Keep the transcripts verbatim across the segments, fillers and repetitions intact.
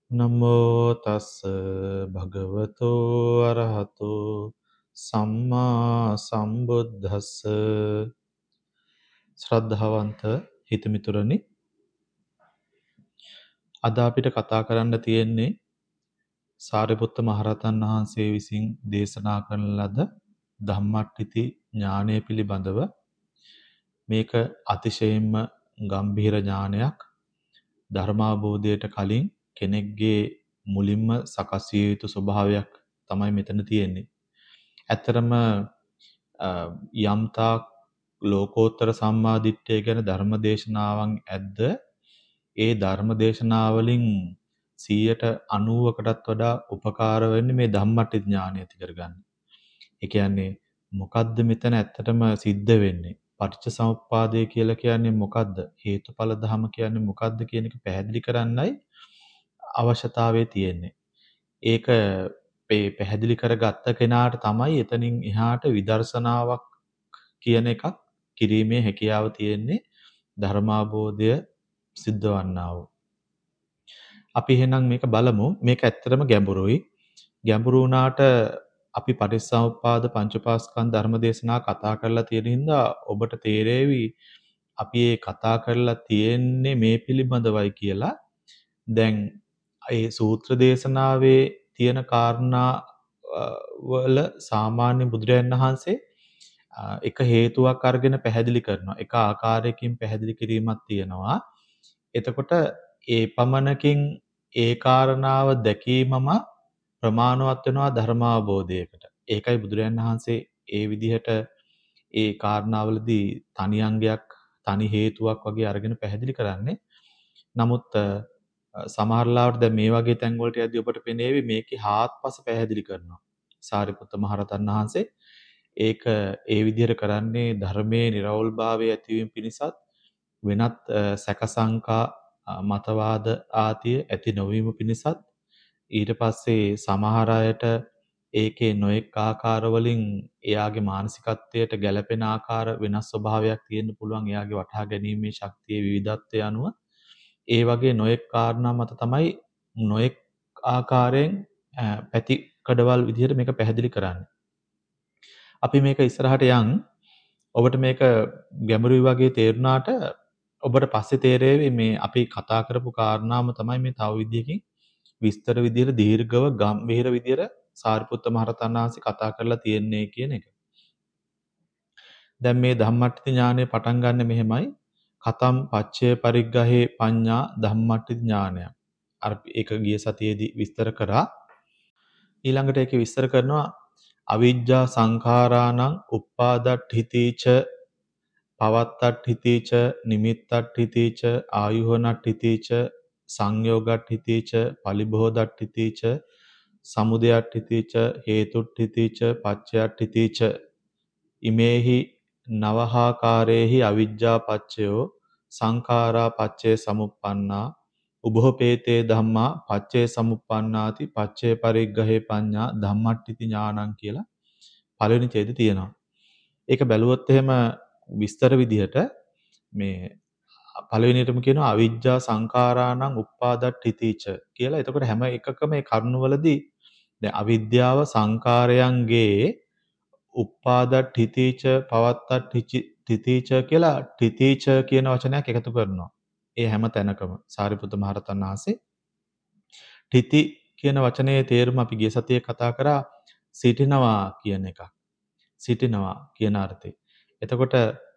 නමෝ තස් භගවතෝ අරහතෝ සම්මා සම්බුද්දස්ස ශ්‍රද්ධාවන්ත හිතමිතුරනි අද අපිට කතා කරන්න තියෙන්නේ සාරිපුත්ත මහරහතන් වහන්සේ විසින් දේශනා කරන ලද ධම්මට්ඨිති ඥානය පිළිබඳව. මේක අතිශයින්ම ගම්භීර ඥානයක්. ධර්මාබෝධයට කලින් කෙනෙක්ගේ මුලින්ම සකස් විය යුතු ස්වභාවයක් තමයි මෙතන තියෙන්නේ. ඇත්තරම යම්තාක් ලෝකෝත්තර සම්මාදිට්ඨිය ගැන ධර්මදේශනාවන් ඇද්ද ඒ ධර්මදේශනාවලින් සීයට අනූවකටත් වඩා උපකාර වෙන්නේ මේ ධම්මට්ඨි ඥානය ඇති කරගන්න. ඒ කියන්නේ මොකද්ද මෙතන ඇත්තටම සිද්ධ වෙන්නේ? පටිච්චසමුප්පාදය කියලා කියන්නේ මොකද්ද? හේතුඵල ධම කියන්නේ මොකද්ද කියන එක පැහැදිලි කරන්නයි අවශ්‍යතාවය තියෙන්නේ. ඒක මේ පැහැදිලි කරගත්ත කෙනාට තමයි එතනින් එහාට විදර්ශනාවක් කියන එකක් කිරීමේ හැකියාව තියෙන්නේ ධර්මාබෝධය සිද්ධවන්නා වූ. අපි එහෙනම් මේක බලමු. මේක ඇත්තටම ගැඹුරුයි. ගැඹුරු වුණාට අපි පටිච්චසමුප්පාද පංචපාස්කන්ධ ධර්මදේශනා කතා කරලා තියෙන හින්දා ඔබට තේරෙවි අපි මේ කතා කරලා තියෙන්නේ මේ පිළිබඳවයි කියලා. දැන් ඒ සූත්‍ර දේශනාවේ තියෙන කාරණා වල සාමාන්‍ය බුදුරයන් වහන්සේ එක හේතුවක් අරගෙන පැහැදිලි කරනවා. එක ආකාරයකින් පැහැදිලි කිරීමක් තියෙනවා. එතකොට ඒ පමණකින් ඒ කාරණාව දැකීමම ප්‍රමාණවත් වෙනවා ධර්මාබෝධයකට. ඒකයි බුදුරයන් වහන්සේ ඒ විදිහට ඒ කාරණාවලදී තනි අංගයක්, තනි හේතුවක් වගේ අරගෙන පැහැදිලි කරන්නේ. නමුත් සමහරලාවට දැන් මේ වගේ තැන් වලට යද්දී ඔබට පෙනේවි මේකේ හාත්පස පැහැදිලි කරනවා. සාරිපුත්ත මහරහතන් වහන්සේ ඒක ඒ විදිහට කරන්නේ ධර්මයේ නිර්වෝල්භාවය ඇතිවීම පිණිසත් වෙනත් සැකසංකා මතවාද ආතිය ඇති නොවීම පිණිසත් ඊට පස්සේ සමහර අයට ඒකේ නොඑක් ආකාර වලින් එයාගේ මානසිකත්වයට ගැළපෙන ආකාර වෙනස් ස්වභාවයක් තියෙන්න පුළුවන් එයාගේ වටහා ගැනීමේ ශක්තියේ විවිධත්වය අනුව ඒ වගේ නොඑක් කාරණා මත තමයි නොඑක් ආකාරයෙන් පැති කඩවල් විදිහට මේක පැහැදිලි කරන්නේ. අපි මේක ඉස්සරහට යන් ඔබට මේක ගැඹුරුයි වගේ තේරුණාට ඔබට පස්සේ තේරෙවි මේ අපි කතා කරපු කාරණාම තමයි මේ තව විදිහකින් විස්තර විදිහට දීර්ඝව ගම්භීර විදිහට සාරිපුත්ත මහරහතන් වහන්සේ කතා කරලා තියෙන්නේ කියන එක. දැන් මේ ධම්මට්ඨි ඥානය පටන් ගන්න මෙහෙමයි. කතම් පච්චේ පරිග්ගහේ පඤ්ඤා ධම්මට්ඨි ඥානය. අර ඒක ගිය සතියේදී විස්තර කරා. ඊළඟට ඒකේ විස්තර කරනවා අවිජ්ජා සංඛාරාණං උප්පාදට්ඨිතීච පවත්තට්ඨිතීච නිමිත්තට්ඨිතීච ආයුහනට්ඨිතීච සංයෝගට්ඨිතීච පලිබෝධට්ඨිතීච සමුදයට්ඨිතීච හේතුට්ඨිතීච පච්චයට්ඨිතීච ඉමේහි නවහාකාරේහි අවිජ්ජා පච්චයෝ සංඛාරා පච්චේ සමුප්පන්නා උභෝපේතේ ධම්මා පච්චේ සමුප්පන්නාති පච්චේ පරිග්ගහේ පඤ්ඤා ධම්මට්ඨිති ඥානං කියලා පළවෙනි ඡේදය තියෙනවා. ඒක බැලුවොත් එහෙම විස්තර විදිහට මේ පළවෙනියටම කියනවා අවිජ්ජා සංඛාරාණං උප්පාදට්ඨිතීච කියලා. එතකොට හැම එකකම මේ කරුණවලදී දැන් අවිද්‍යාව සංඛාරයන්ගේ උප්පාදට්ඨිතීච පවත්තට්ඨිතීච කියලා ඨිතීච කියන වචනයක් එකතු කරනවා. ඒ හැම තැනකම සාරිපුත්ත මහරහතන් වහන්සේ ඨිති කියන වචනේ තේරුම අපි ගිය සතියේ කතා කරා සිටිනවා කියන එක. සිටිනවා කියන අර්ථය. එතකොට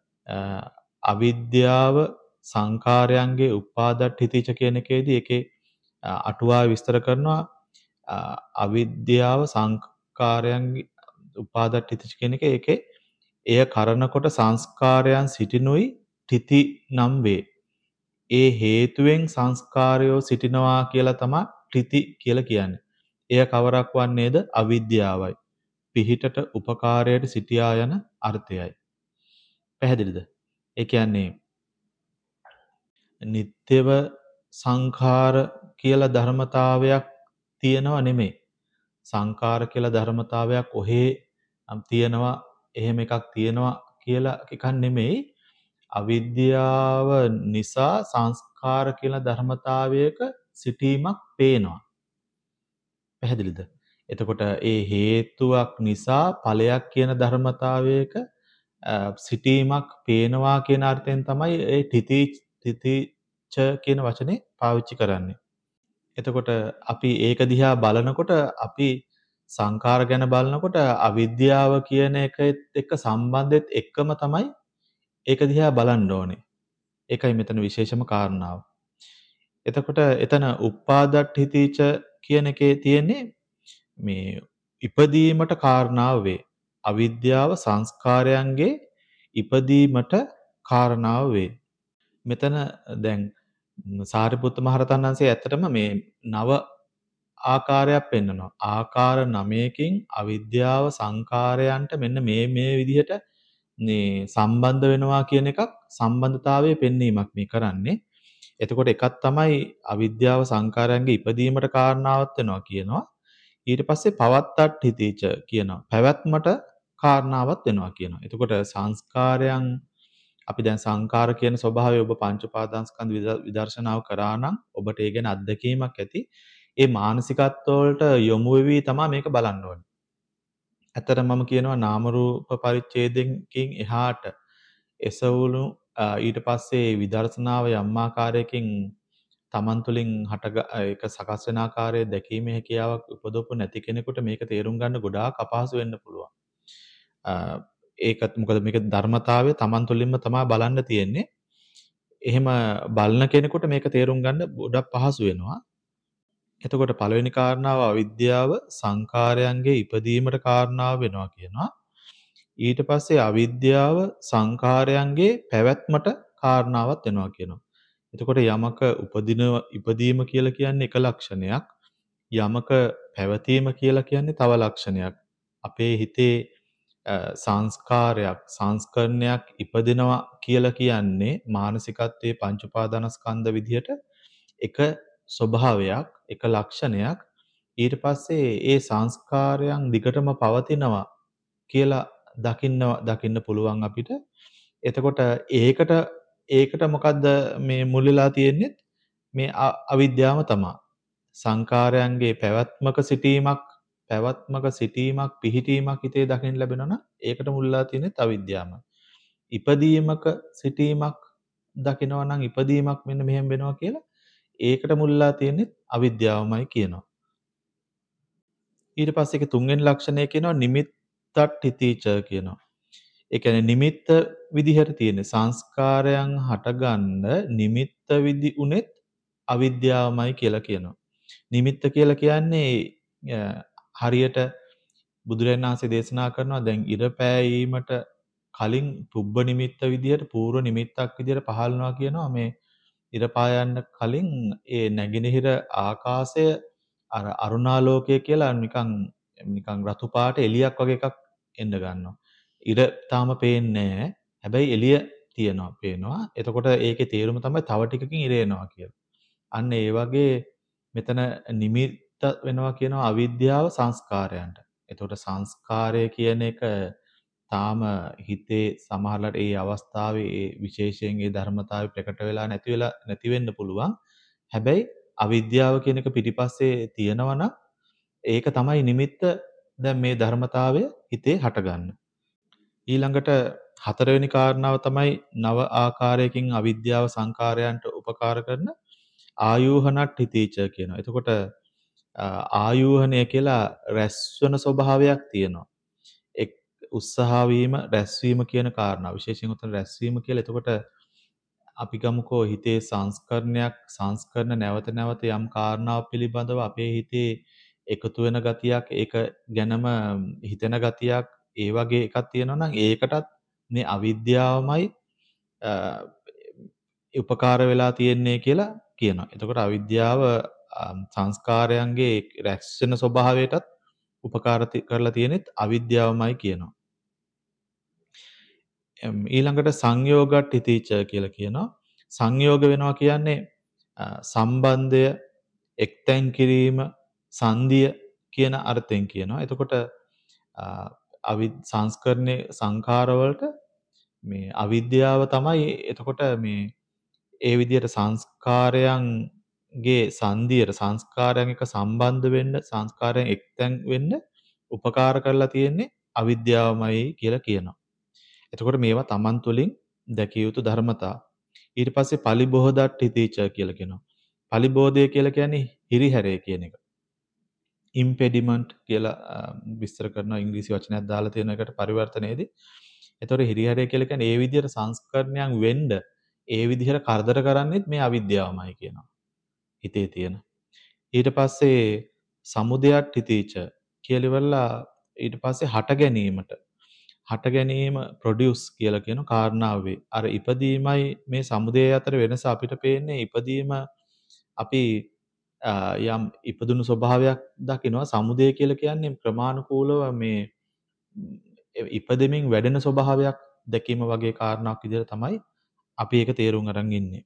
අවිද්‍යාව සංඛාරයන්ගේ උපාදට්ඨිතීච කියන එකේදී ඒකේ අටුවා විස්තර කරනවා අවිද්‍යාව සංඛාරයන්ගේ උපාදට්ඨිතීච කියන එක ඒකේ එය කරනකොට සංස්කාරයන් සිටිනුයි ඨිති නම් වේ. ඒ හේතුවෙන් සංස්කාරයෝ සිටිනවා කියලා තමයි ඨිති කියලා කියන්නේ. එය කවරක් වන්නේද? අවිද්‍යාවයි. පිහිටට උපකාරයට සිටියා යන අර්ථයයි. පැහැදිලිද? ඒ කියන්නේ නිත්‍යව සංඛාර කියලා ධර්මතාවයක් තියෙනව නෙමෙයි. සංඛාර කියලා ධර්මතාවයක් ඔහේ තියෙනවා එහෙම එකක් තියෙනවා කියලා එකක් නෙමෙයි. අවිද්‍යාව නිසා සංස්කාර කියලා ධර්මතාවයක සිටීමක් පේනවා. පැහැදිලිද? එතකොට ඒ හේතුවක් නිසා ඵලයක් කියන ධර්මතාවයක අ, සිටීමක් පේනවා කියන අර්ථයෙන් තමයි ඒ තිති තිතිච කියන වචනේ පාවිච්චි කරන්නේ. එතකොට අපි ඒක දිහා බලනකොට අපි සංඛාර ගැන බලනකොට අවිද්‍යාව කියන එකෙත් එක්ක සම්බන්ධෙත් එක්කම තමයි ඒක දිහා බලන්න ඕනේ. ඒකයි මෙතන විශේෂම කාරණාව. එතකොට එතන උප්පාදට්ඨිතීච කියන එකේ තියෙන්නේ මේ ඉපදීමට කාරණාව වේ. අවිද්‍යාව සංස්කාරයන්ගේ ඉපදීමට කාරණාව වේ. මෙතන දැන් සාරිපුත්ත මහරහතන් වහන්සේ ඇත්තටම මේ නව ආකාරයක් පෙන්වනවා. ආකාර නවයකින් අවිද්‍යාව සංකාරයන්ට මෙන්න මේ මේ විදිහට මේ සම්බන්ධ වෙනවා කියන එකක් සම්බන්ධතාවයේ පෙන්වීමක් මේ කරන්නේ. එතකොට එකක් තමයි අවිද්‍යාව සංකාරයන්ගේ ඉපදීමට කාරණාවක් වෙනවා කියනවා. ඊට පස්සේ පවත්තට්ඨිතීච කියනවා. පැවැත්මට කාරණාවක් වෙනවා කියනවා. එතකොට සංස්කාරයන් අපි දැන් සංකාර කියන ස්වභාවය ඔබ පංච උපාදානස්කන්ධ විදර්ශනාව කරා නම් ඔබට ඒ ගැන අත්දැකීමක් ඇති. ඒ මානසිකත්ව වලට යොමු වෙවි තමයි මේක බලන්න ඕනේ. ඇත්තටම මම කියනවා නාම රූප පරිච්ඡේදයෙන් එහාට එසවුණු ඊට පස්සේ විදර්ශනාව යම් ආකාරයකින් තමන් තුළින් හට ඒක සකස් වෙන ආකාරය දැකීමේ හැකියාවක් උපදවපු නැති කෙනෙකුට මේක තේරුම් ගන්න ගොඩාක් අපහසු වෙන්න පුළුවන්. ඒකත් මොකද මේක ධර්මතාවය තමන් තුළින්ම තමයි බලන්න තියෙන්නේ. එහෙම බලන කෙනෙකුට මේක තේරුම් ගන්න ගොඩක් පහසු වෙනවා. එතකොට පළවෙනි කාරණාව අවිද්‍යාව සංකාරයන්ගේ ඉපදීමට කාරණාව වෙනවා කියනවා. ඊට පස්සේ අවිද්‍යාව සංකාරයන්ගේ පැවැත්මට කාරණාවක් වෙනවා කියනවා. එතකොට යමක උපදින ඉපදීම කියලා කියන්නේ එක ලක්ෂණයක්. යමක පැවතීම කියලා කියන්නේ තව ලක්ෂණයක්. අපේ හිතේ සංස්කාරයක් සංස්කරණයක් ඉපදිනවා කියලා කියන්නේ මානසිකත්වයේ පංච උපාදානස්කන්ධ විදිහට එක ස්වභාවයක් එක ලක්ෂණයක්. ඊට පස්සේ ඒ සංස්කාරයන් දිගටම පවතිනවා කියලා දකින්න දකින්න පුළුවන් අපිට. එතකොට ඒකට ඒකට මොකද්ද මේ මුල් වෙලා තියෙන්නේ? මේ අවිද්‍යාව තමයි. සංකාරයන්ගේ පැවැත්මක සිටීමක් පැවැත්මක සිටීමක් පිහිටීමක් හිතේ දකින්න ලැබෙනවා නම් ඒකට මුල් වෙලා තියෙන්නේ අවිද්‍යාවම. ඉපදීමක සිටීමක් දකිනවා නම් ඉපදීමක් මෙන්න මෙහෙම වෙනවා කියලා ඒකට මුල් වෙලා තියෙන්නේ අවිද්‍යාවමයි කියනවා. ඊට පස්සේ ඒක තුන්වෙනි ලක්ෂණය කියනවා නිමිත්තට්ඨිතීච කියනවා. ඒ කියන්නේ නිමිත්ත විදිහට තියෙන සංස්කාරයන් හටගන්න නිමිත්ත විදි උනේත් අවිද්‍යාවමයි කියලා කියනවා. නිමිත්ත කියලා කියන්නේ හරියට බුදුරජාණන් වහන්සේ දේශනා කරනවා දැන් ඉර පෑයීමට කලින් පුබ්බ නිමිත්ත විදිහට පූර්ව නිමිත්තක් විදිහට පහළනවා කියනවා මේ ඉර පායන්න කලින් ඒ නැගෙනහිර ආකාශය අර අරුණාලෝකය කියලා නිකන් නිකන් රතු පාට එළියක් වගේ එකක් එන්න ගන්නවා. ඉර තාම පේන්නේ නැහැ. හැබැයි එළිය තියෙනවා පේනවා. එතකොට ඒකේ තේරුම තමයි තව ටිකකින් ඉර එනවා කියලා. අන්න ඒ වගේ මෙතන නිමිත්ත වෙනවා කියනවා අවිද්‍යාව සංස්කාරයන්ට. එතකොට සංස්කාරය කියන එක තාම හිතේ සමහරලාට ඒ අවස්ථාවේ ඒ විශේෂයෙන් ඒ ධර්මතාවය ප්‍රකට වෙලා නැති වෙලා නැති වෙන්න පුළුවන්. හැබැයි අවිද්‍යාව කියන එක පිටිපස්සේ තියෙනවා නම් ඒක තමයි නිමිත්ත දැන් මේ ධර්මතාවය හිතේ හටගන්න. ඊළඟට හතරවෙනි කාරණාව තමයි නව ආකාරයකින් අවිද්‍යාව සංකාරයන්ට උපකාර කරන ආයෝහනට්ඨිතීච කියනවා. එතකොට ආයෝහණය කියලා රැස්වන ස්වභාවයක් තියෙනවා. එක් උත්සාහ වීම රැස්වීම කියන කාරණා විශේෂයෙන් උතන රැස්වීම කියලා. එතකොට අපි ගමුකෝ හිතේ සංස්කරණයක් සංස්කරණ නැවත නැවත යම් කාරණාවක් පිළිබඳව අපේ හිතේ එකතු වෙන ගතියක් ඒක ගැනම හිතෙන ගතියක් ඒ වගේ එකක් තියෙනවා නම් ඒකටත් මේ අවිද්‍යාවමයි උපකාර වෙලා තියෙන්නේ කියලා කියනවා. එතකොට අවිද්‍යාව සංස්කාරයන්ගේ රැස් වෙන ස්වභාවයටත් උපකාර කරලා තියෙනෙත් අවිද්‍යාවමයි කියනවා. ඊළඟට සංයෝගට්ඨිතීච කියලා කියනවා. සංයෝග වෙනවා කියන්නේ සම්බන්ධය එක්තැන් කිරීම සංදිය කියන අර්ථයෙන් කියනවා. එතකොට අවි සංස්කරණේ සංඛාර වලට මේ අවිද්‍යාව තමයි එතකොට මේ ඒ විදිහට සංස්කාරයන් ගේ සංදියට සංස්කාරයන් එක්ක සම්බන්ධ වෙන්න සංස්කාරයන් එක්තැන් වෙන්න උපකාර කරලා තියෙන්නේ අවිද්‍යාවමයි කියලා කියනවා. එතකොට මේවා Taman තුලින් දැකිය යුතු ධර්මතා. ඊට පස්සේ පලිබෝධට්ඨිතීච කියලා කියනවා. පලිබෝධය කියලා කියන්නේ හිරිහැරය කියන එක. impediment කියලා අ, විස්තර කරන ඉංග්‍රීසි වචනයක් දාලා තියෙන එකට පරිවර්තනයේදී. එතකොට හිරිහැරය කියලා කියන්නේ ඒ විදිහට සංස්කරණයන් වෙන්න ඒ විදිහට කරදර කරන්නේත් මේ අවිද්‍යාවමයි කියනවා. හිතේ තියෙන. ඊට පස්සේ සමුදයට්ඨිතීච කියලා ඉවරලා ඊට පස්සේ හට ගැනීමට හට ගැනීම ප්‍රොඩියුස් කියලා කියන කාරණාව වේ. අර ඉපදීමයි මේ සමුදය අතර වෙනස අපිට පේන්නේ ඉපදීම අපි අ, යම් ඉපදුණු ස්වභාවයක් දකිනවා. සමුදය කියලා කියන්නේ ක්‍රමානුකූලව මේ ම්, ඉපදෙමින් වැඩෙන ස්වභාවයක් දැකීම වගේ කාරණාවක් විදිහට තමයි අපි ඒක තේරුම් අරන් ඉන්නේ.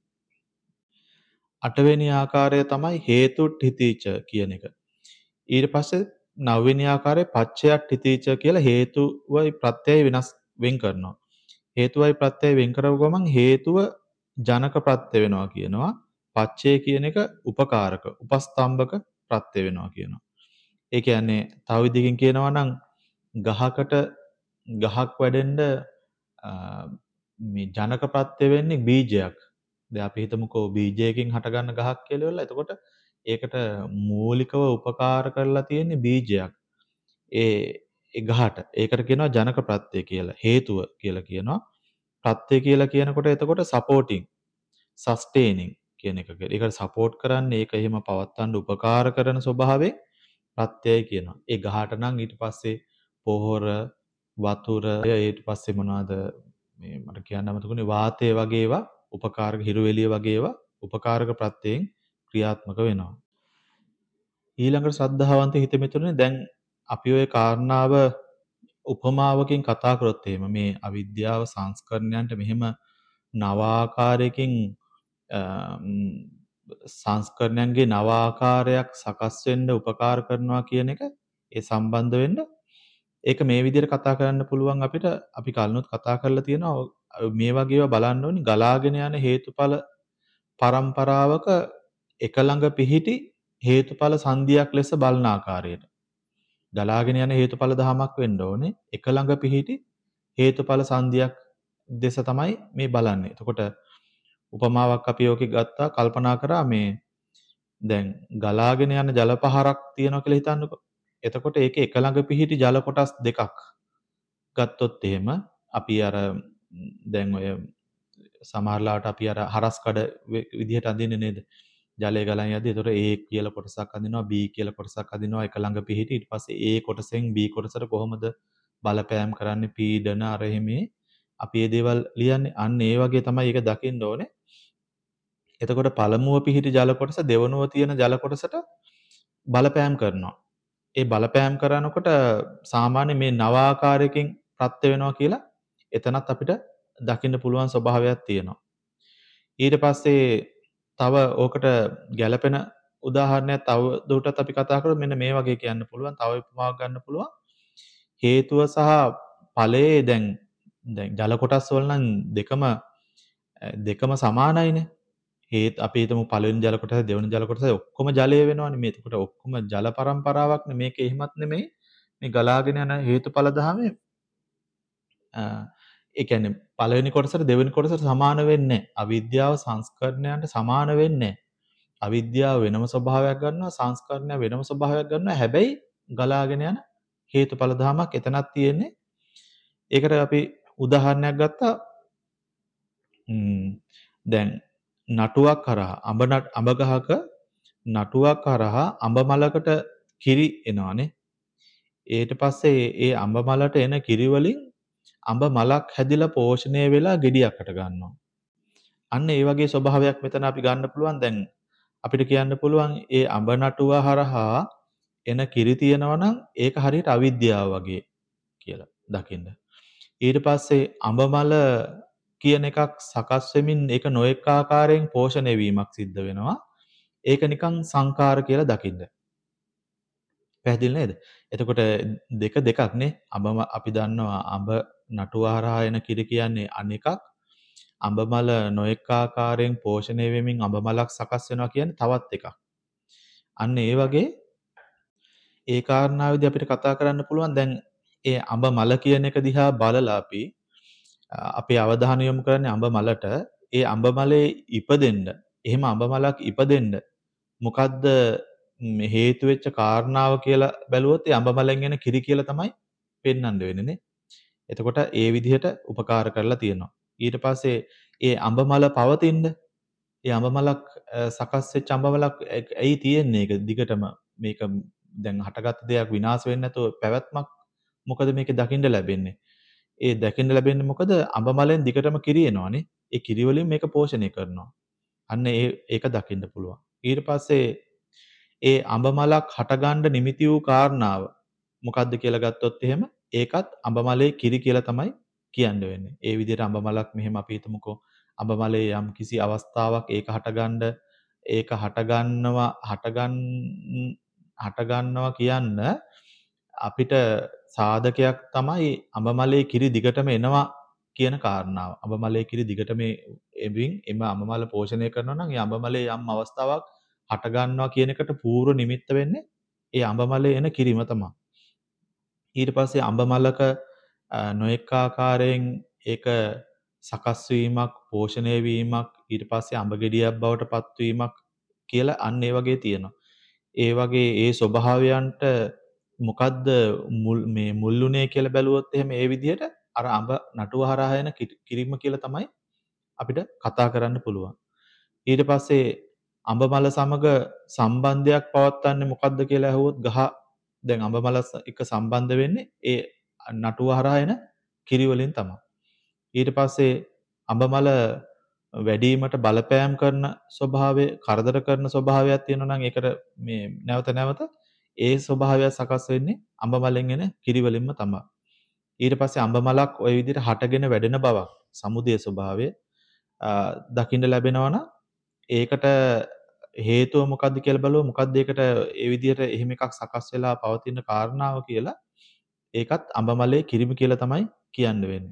අටවෙනි ආකාරය තමයි හේතුට්ඨිතීච කියන එක. ඊට පස්සේ නවවෙනි ආකාරයේ පච්චයට්ඨිතීච කියලා හේතුවයි ප්‍රත්‍යයයි වෙනස් වෙන් කරනවා. හේතුවයි ප්‍රත්‍යයයි වෙන් කරව ගමන් හේතුව ජනක ප්‍රත්‍ය වෙනවා කියනවා. පච්චය කියන එක උපකාරක, උපස්තම්භක ප්‍රත්‍ය වෙනවා කියනවා. ඒ කියන්නේ තව විදිහකින් කියනවා නම් ගහකට ගහක් වැඩෙන්න අ, මේ ජනක ප්‍රත්‍ය වෙන්නේ බීජයක්. දැන් අපි හිතමුකෝ බීජයකින් හටගන්න ගහක් කියලා ඉවරලා. එතකොට ඒකට මූලිකව උපකාර කරලා තියෙන්නේ බීජයක්. ඒ ඒ ගහට. ඒකට කියනවා ජනක ප්‍රත්‍ය කියලා. හේතුව කියලා කියනවා. ප්‍රත්‍ය කියලා කියනකොට එතකොට සපෝටිං, සස්ටේනින් කියන එක. ඒකට සපෝට් කරන්නේ ඒක එහෙම පවත්වන්න උපකාර කරන ස්වභාවයෙන් ප්‍රත්‍යයයි කියනවා. ඒ ගහට නම් ඊට පස්සේ පොහොර, වතුර, ඊට පස්සේ මොනවද මේ මට කියන්න අමතකුනේ වාතය වගේ ඒවා උපකාරක හිරු එළිය වගේ ඒවා උපකාරක ප්‍රත්‍යයෙන් ක්‍රියාත්මක වෙනවා. ඊළඟට ශ්‍රද්ධාවන්ත හිතමිතුරනේ දැන් අපි ওই කාරණාව උපමාවකින් කතා කරොත් එහෙම මේ අවිද්‍යාව සංස්කරණයන්ට මෙහෙම නව ආකාරයකින් අ, ම්, සංස්කරණයන්ගේ නව ආකාරයක් සකස් වෙන්න උපකාර කරනවා කියන එක ඒ සම්බන්ධ වෙන්න ඒක මේ විදිහට කතා කරන්න පුළුවන් අපිට අපි කලිනුත් කතා කරලා තියෙනවා මේ වගේ ඒවා බලන්න ඕනි ගලාගෙන යන හේතුඵල පරම්පරාවක එක ළඟ පිහිටි හේතුඵල සංදියක් ලෙස බලන ආකාරයට ගලාගෙන යන හේතුඵල දහමක් වෙන්න ඕනේ එක ළඟ පිහිටි හේතුඵල සංදියක් දෙස තමයි මේ බලන්නේ. එතකොට උපමාවක් අපි ඕකේ ගත්තා කල්පනා කරා මේ දැන් ගලාගෙන යන ජල පහරක් තියෙනවා කියලා හිතන්නකෝ. එතකොට ඒකේ එක ළඟ පිහිටි ජල කොටස් දෙකක් ගත්තොත් එහෙම අපි අර ම්, දැන් ඔය සමහරලාට අපි අර හරස් කඩ වෙ- විදිහට අඳින්නේ නේද? ජලය ගලන් යද්දි ඒතර A කියලා කොටසක් අඳිනවා B කියලා කොටසක් අඳිනවා එක ළඟ පිහිටි ඊට පස්සේ A කොටසෙන් B කොටසට කොහොමද බලපෑම් කරන්නේ පීඩන අර එහෙමේ අපි මේ දේවල් ලියන්නේ අන්න ඒ වගේ තමයි ඒක දකින්න ඕනේ. එතකොට පළමුව පිහිටි ජල කොටස දෙවනුව තියෙන ජල කොටසට බලපෑම් කරනවා. ඒ බලපෑම් කරනකොට සාමාන්‍ය මේ නව ආකාරයකින් ප්‍රත්‍ය වෙනවා කියලා එතනත් අපිට දකින්න පුළුවන් ස්වභාවයක් තියෙනවා. ඊට පස්සේ තව ඕකට ගැළපෙන උදාහරණයක් තව දුරටත් අපි කතා කරමු මෙන්න මේ වගේ කියන්න පුළුවන්. තව උපමාවක් ගන්න පුළුවන්. හේතුව සහ ඵලයේ දැන් දැන් ජල කොටස් වල නම් දෙකම අ, දෙකම සමානයිනේ. හේත් අපි හිතමු පළවෙනි ජල කොටස දෙවෙනි ජල කොටස ඔක්කොම ජලය වෙනවනේ. මේ එතකොට ඔක්කොම ජල පරම්පරාවක්නේ මේක එහෙමත් නෙමෙයි. මේ ගලාගෙන යන හේතුඵල ධාමයේ අ, ඒ කියන්නේ පළවෙනි කොටසට දෙවෙනි කොටසට සමාන වෙන්නේ නැහැ. අවිද්‍යාව සංස්කරණයන්ට සමාන වෙන්නේ නැහැ. අවිද්‍යාව වෙනම ස්වභාවයක් ගන්නවා සංස්කරණය වෙනම ස්වභාවයක් ගන්නවා. හැබැයි ගලාගෙන යන හේතුඵල ධාමයක් එතනක් තියෙන්නේ. ඒකට අපි උදාහරණයක් ගත්තා ම්, දැන් නටුවක් කරහා අඹ නට අඹ ගහක නටුවක් කරහා අඹ මලකට කිරි එනවානේ. ඊට පස්සේ ඒ අඹ මලට එන කිරි වලින් අඹ මලක් හැදිලා පෝෂණය වෙලා ගෙඩියක් හට ගන්නවා. අන්න ඒ වගේ ස්වභාවයක් මෙතන අපි ගන්න පුළුවන්. දැන් අපිට කියන්න පුළුවන් ඒ අඹ නටුව හරහා එන කිරි තියෙනවා නම් ඒක හරියට අවිද්‍යාව වගේ කියලා දකින්න. ඊට පස්සේ අඹ මල කියන එකක් සකස් වෙමින් ඒක නොඑක ආකාරයෙන් පෝෂණය වීමක් සිද්ධ වෙනවා. ඒක නිකන් සංකාර කියලා දකින්න. පැහැදිලි නේද? එතකොට දෙක දෙකක් නේ. අඹ ම- අපි දන්නවා අඹ නටුව හරහා එන කිරි කියන්නේ අනෙකක්. අඹ මල නොඑක ආකාරයෙන් පෝෂණය වෙමින් අඹ මලක් සකස් වෙනවා කියන්නේ තවත් එකක්. අන්න ඒ වගේ ඒ කාරණාවේදී අපිට කතා කරන්න පුළුවන් දැන් ඒ අඹ මල කියන එක දිහා බලලා අපි අ, අපේ අවධානය යොමු කරන්නේ අඹ මලට. ඒ අඹ මලේ ඉපදෙන්න, එහෙම අඹ මලක් ඉපදෙන්න මොකද්ද මේ හේතු වෙච්ච කාරණාව කියලා බැලුවොත් ඒ අඹ මලෙන් එන කිරි කියලා තමයි පෙන්වන්න වෙන්නේ නේ. එතකොට ඒ විදිහට උපකාර කරලා තියෙනවා. ඊට පස්සේ ඒ අඹ මල පවතින්න ඒ අඹ මලක් අ, සකස් වෙච්ච අඹ මලක් ඇ- ඇයි තියෙන්නේ? ඒක දිගටම මේක දැන් හටගත්ත දෙයක් විනාශ වෙන්නේ නැතුව පැවැත්මක් මොකද මේකේ දකින්න ලැබෙන්නේ? ඒ දකින්න ලැබෙන්නේ මොකද? අඹ මලෙන් දිගටම කිරි එනවනේ. ඒ කිරි වලින් මේක පෝෂණය කරනවා. අන්න ඒ ඒක දකින්න පුළුවන්. ඊට පස්සේ ඒ අඹ මලක් හටගන්න නිමිති වූ කාරණාව මොකක්ද කියලා ගත්තොත් එහෙම ඒකත් අඹ මලේ කිරි කියලා තමයි කියන්න වෙන්නේ. ඒ විදිහට අඹ මලක් මෙහෙම අපි හිතමුකෝ අඹ මලේ යම් කිසි අවස්ථාවක් ඒක හටගන්න ඒක හටගන්නවා හටගන් හටගන්නවා කියන්න අපිට සාධකයක් තමයි අඹ මලේ කිරි දිගටම එනවා කියන කාරණාව. අඹ මලේ කිරි දිගටම එමින් එම අඹ මල පෝෂණය කරනවා නම් ඒ අඹ මලේ යම් අවස්ථාවක් හට ගන්නවා කියන එකට පූර්ව නිමිත්ත වෙන්නේ ඒ අඹ මලේ එන කිරිම තමයි. ඊට පස්සේ අඹ මලක අ, නොඑක ආකාරයෙන් ඒක සකස් වීමක්, පෝෂණය වීමක්, ඊට පස්සේ අඹ ගෙඩියක් බවට පත්වීමක් කියලා අන්න ඒ වගේ තියෙනවා. ඒ වගේ ඒ ස්වභාවයන්ට මොකද්ද මුල් මේ මුල්ුණේ කියලා බැලුවොත් එහෙම ඒ විදිහට අර අඹ නටුව හරහා එන කිරි- කිරිම කියලා තමයි අපිට කතා කරන්න පුළුවන්. ඊට පස්සේ අඹ මල සමග සම්බන්ධයක් පවත්වන්නේ මොකද්ද කියලා අහුවොත් ගහ දැන් අඹ මල ස- එක්ක සම්බන්ධ වෙන්නේ ඒ නටුව හරහා එන කිරි වලින් තමයි. ඊට පස්සේ අඹ මල වැඩිවීමට බලපෑම් කරන ස්වභාවය, කරදර කරන ස්වභාවයක් තියෙනවා නම් ඒකට මේ නැවත නැවත ඒ ස්වභාවය සකස් වෙන්නේ අඹ මලෙන් එන කිරි වලින්ම තමයි. ඊට පස්සේ අඹ මලක් ওই විදිහට හටගෙන වැඩෙන බවක්, සමුදය ස්වභාවය අ, දකින්න ලැබෙනවා නම් ඒකට හේතුව මොකක්ද කියලා බලුවා මොකක්ද ඒකට ඒ විදිහට එහෙම එකක් සකස් වෙලා පවතින කාරණාව කියලා ඒකත් අඹ මලේ කිරිම කියලා තමයි කියන්න වෙන්නේ.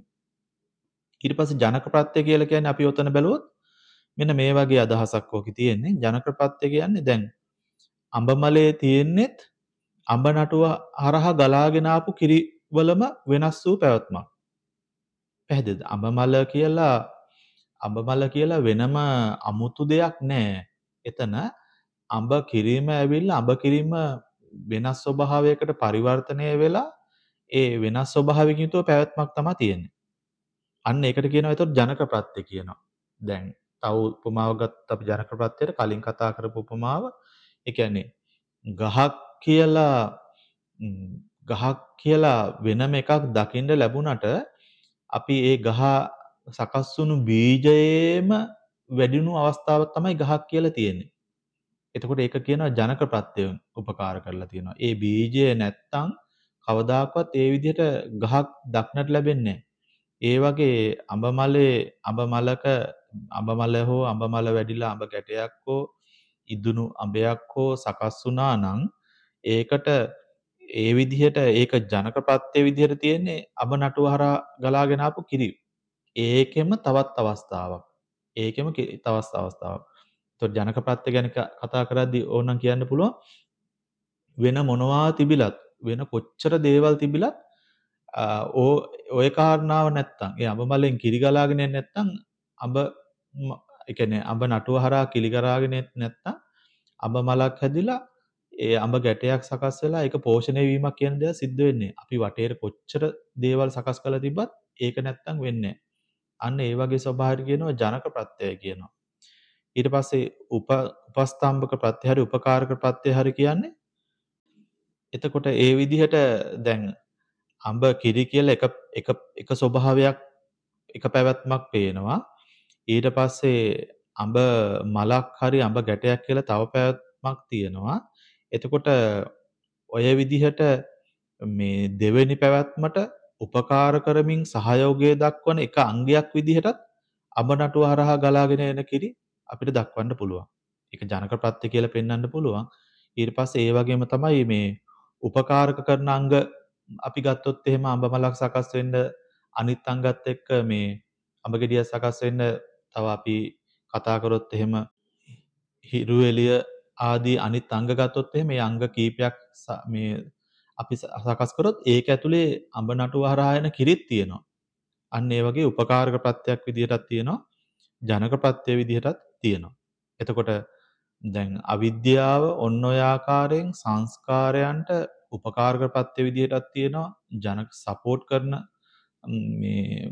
ඊට පස්සේ ජනක ප්‍රත්‍ය කියලා කියන්නේ අපි ඔතන බැලුවොත් මෙන්න මේ වගේ අදහසක් ඕකේ තියෙන්නේ. ජනක ප්‍රත්‍ය කියන්නේ දැන් අඹ මලේ තියෙන්නේත් අඹ නටුව හරහා ගලාගෙන ආපු කිරි වලම වෙනස් වූ පැවැත්මක්. පැහැදිලිද? අඹ මල කියලා අඹ මල කියලා වෙනම අමුතු දෙයක් නෑ. එතන අඹ කිරීම ඇවිල්ලා අඹ කිරීම වෙනස් ස්වභාවයකට පරිවර්තනය වෙලා ඒ වෙනස් ස්වභාවයකින් යුතුව පැවැත්මක් තමයි තියෙන්නේ. අන්න ඒකට කියනවා ඒතකොට ජනක ප්‍රත්‍ය කියනවා. දැන් තව උපමාවක් ගත්තත් අපි ජනක ප්‍රත්‍යයට කලින් කතා කරපු උපමාව ඒ කියන්නේ ගහක් කියලා ම්, ගහක් කියලා වෙනම එකක් දකින්න ලැබුණට අපි ඒ ගහ සකස් වුණු බීජයේම වැඩිණු අවස්ථාවක් තමයි ගහක් කියලා තියෙන්නේ. එතකොට ඒක කියනවා ජනක ප්‍රත්‍යයෙන් උපකාර කරලා තියෙනවා. ඒ බීජය නැත්තම් කවදාකවත් ඒ විදිහට ගහක් දක්නට ලැබෙන්නේ නැහැ. ඒ වගේ අඹ මලේ අඹ මලක අඹ මල හෝ අඹ මල වැඩිලා අඹ ගැටයක් හෝ ඉදුණු අඹයක් හෝ සකස් වුණා නම් ඒකට ඒ විදිහට ඒක ජනක ප්‍රත්‍ය විදිහට තියෙන්නේ අඹ නටුව හරහා ගලාගෙන ආපු කිරි. ඒකෙම තවත් අවස්ථාවක්. ඒකෙම කි- තවත් අවස්ථාවක්. ඒතකොට ජනක ප්‍රත්‍ය ගැන ක- කතා කරද්දී ඕනනම් කියන්න පුළුවන් වෙන මොනවා තිබිලත් වෙන කොච්චර දේවල් තිබිලත් අ, ඕ ඔය කාරණාව නැත්තම් ඒ අඹ මලෙන් කිරි ගලාගෙන එන්නේ නැත්තම් අඹ ම- ඒ කියන්නේ අඹ නටුව හරහා කිරි ගලාගෙන එන්නේ නැත්තම් අඹ මලක් හැදිලා ඒ අඹ ගැටයක් සකස් වෙලා ඒක පෝෂණය වීමක් කියන දේ සිද්ධ වෙන්නේ. අපි වටේට කොච්චර දේවල් සකස් කරලා තිබ්බත් ඒක නැත්තම් වෙන්නේ නැහැ. අන්න ඒ වගේ ස්වභාවයට කියනවා ජනක ප්‍රත්‍යය කියනවා. ඊට පස්සේ උප උපස්තම්භක ප්‍රත්‍ය හරි උපකාරක ප්‍රත්‍ය හරි කියන්නේ එතකොට ඒ විදිහට දැන් අඹ කිරි කියලා එක එක එක ස්වභාවයක් එක පැවැත්මක් පේනවා. ඊට පස්සේ අඹ මලක් හරි අඹ ගැටයක් කියලා තව පැවැත්මක් තියෙනවා. එතකොට ඔය විදිහට මේ දෙවෙනි පැවැත්මට උපකාර කරමින් සහයෝගය දක්වන එක අංගයක් විදිහටත් අඹ නටුව හරහා ගලාගෙන එන කිරි අපිට දක්වන්න පුළුවන්. ඒක ජනක ප්‍රත්‍ය කියලා පෙන්වන්න පුළුවන්. ඊට පස්සේ ඒ වගේම තමයි මේ උපකාරක කරන අංග අපි ගත්තොත් එහෙම අඹ මලක් සකස් වෙන්න අනිත් අංගත් එක්ක මේ අඹ ගෙඩිය සකස් වෙන්න තව අපි කතා කරොත් එහෙම හිරු එළිය ආදී අනිත් අංග ගත්තොත් එහෙම මේ අංග කීපයක් මේ අපි සකස් කරොත් ඒක ඇතුලේ අඹ නටුව හරහා එන කිරිත් තියෙනවා. අන්න ඒ වගේ උපකාරක ප්‍රත්‍යක් විදිහටත් තියෙනවා. ජනක ප්‍රත්‍ය විදිහටත් තියෙනවා. එතකොට දැන් අවිද්‍යාව ඔන්න ඔය ආකාරයෙන් සංස්කාරයන්ට උපකාරක ප්‍රත්‍ය විදිහටත් තියෙනවා. ජනක සපෝට් කරන මේ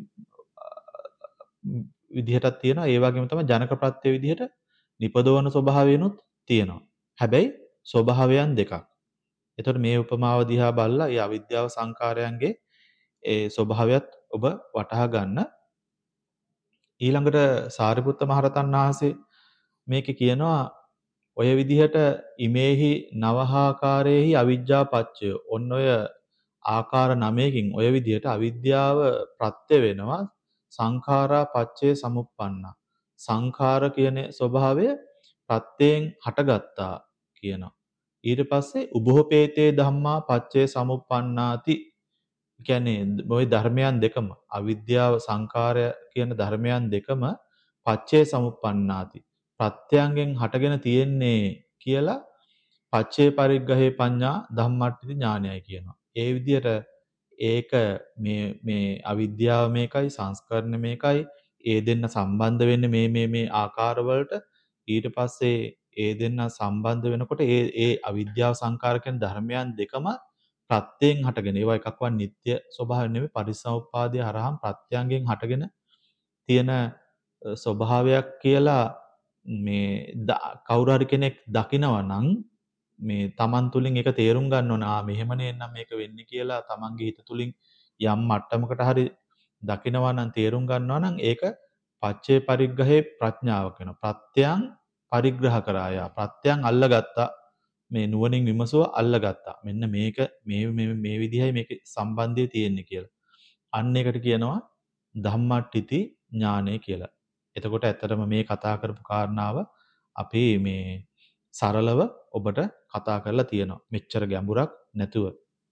විදිහටත් තියෙනවා. ඒ වගේම තමයි ජනක ප්‍රත්‍ය විදිහට නිපදවන ස්වභාවයනොත් තියෙනවා. හැබැයි ස්වභාවයන් දෙකක්. එතකොට මේ උපමාව දිහා බලලා ඒ අවිද්‍යාව සංකාරයන්ගේ ඒ ස්වභාවයත් ඔබ වටහා ගන්න. ඊළඟට සාරිපුත්ත මහරතන් වහන්සේ මේකේ කියනවා ඔය විදිහට ඉමේහි නවහාකාරයේහි අවිජ්ජා පච්චය. ඔන්න ඔය ආකාර නවයකින් ඔය විදිහට අවිද්‍යාව ප්‍රත්‍ය වෙනවා සංඛාරා පච්චේ සමුප්පන්නා. සංඛාර කියන ස්වභාවය ප්‍රත්‍යයෙන් හටගත්තා කියනවා. ඊට පස්සේ උභෝපේතේ ධම්මා පච්චේ සමුප්පන්නාති. කියන්නේ ওই ධර්මයන් දෙකම අවිද්‍යාව සංඛාරය කියන ධර්මයන් දෙකම පච්චේ සමුප්පන්නාති. ප්‍රත්‍යයෙන් හටගෙන තියෙන්නේ කියලා පච්චේ පරිග්‍රහේ පඤ්ඤා ධම්මට්ටි ඥානයයි කියනවා. ඒ විදිහට ඒක මේ මේ අවිද්‍යාව මේකයි සංස්කරණ මේකයි ඒ දෙන්න සම්බන්ධ වෙන්නේ මේ මේ මේ ආකාරවලට ඊට පස්සේ ඒ දෙන්න සම්බන්ධ වෙනකොට ඒ ඒ අවිද්‍යාව සංකාර කියන ධර්මයන් දෙකම ප්‍රත්‍යයෙන් හටගෙන ඒවා එකක්වත් නিত্য ස්වභාවය නෙමෙයි පරිසම්පාදයේ හරහාම ප්‍රත්‍යයෙන් හටගෙන තියෙන ස්වභාවයක් කියලා මේ කවුරු හරි කෙනෙක් දකිනවා නම් මේ Taman තුලින් ඒක තේරුම් ගන්න ඕන. ආ මෙහෙමනේ නම් මේක වෙන්නේ කියලා Tamanගේ හිත තුලින් යම් මට්ටමකට හරි දකිනවා නම් තේරුම් ගන්නවා නම් ඒක පච්චේ පරිග්‍රහේ ප්‍රඥාවක් වෙනවා. ප්‍රත්‍යයන් පරිග්‍රහ කරා යා. ප්‍රත්‍යයන් අල්ලගත්තා. මේ නුවණින් විමසුව අල්ලගත්තා. මෙන්න මේක මේ මේ මේ විදිහයි මේකේ සම්බන්ධය තියෙන්නේ කියලා. අන්න ඒකට කියනවා ධම්මට්ටිති ඥානය කියලා. එතකොට ඇත්තටම මේ කතා කරපු කාරණාව අපි මේ සරලව ඔබට කතා කරලා තියෙනවා. මෙච්චර ගැඹුරක් නැතුව.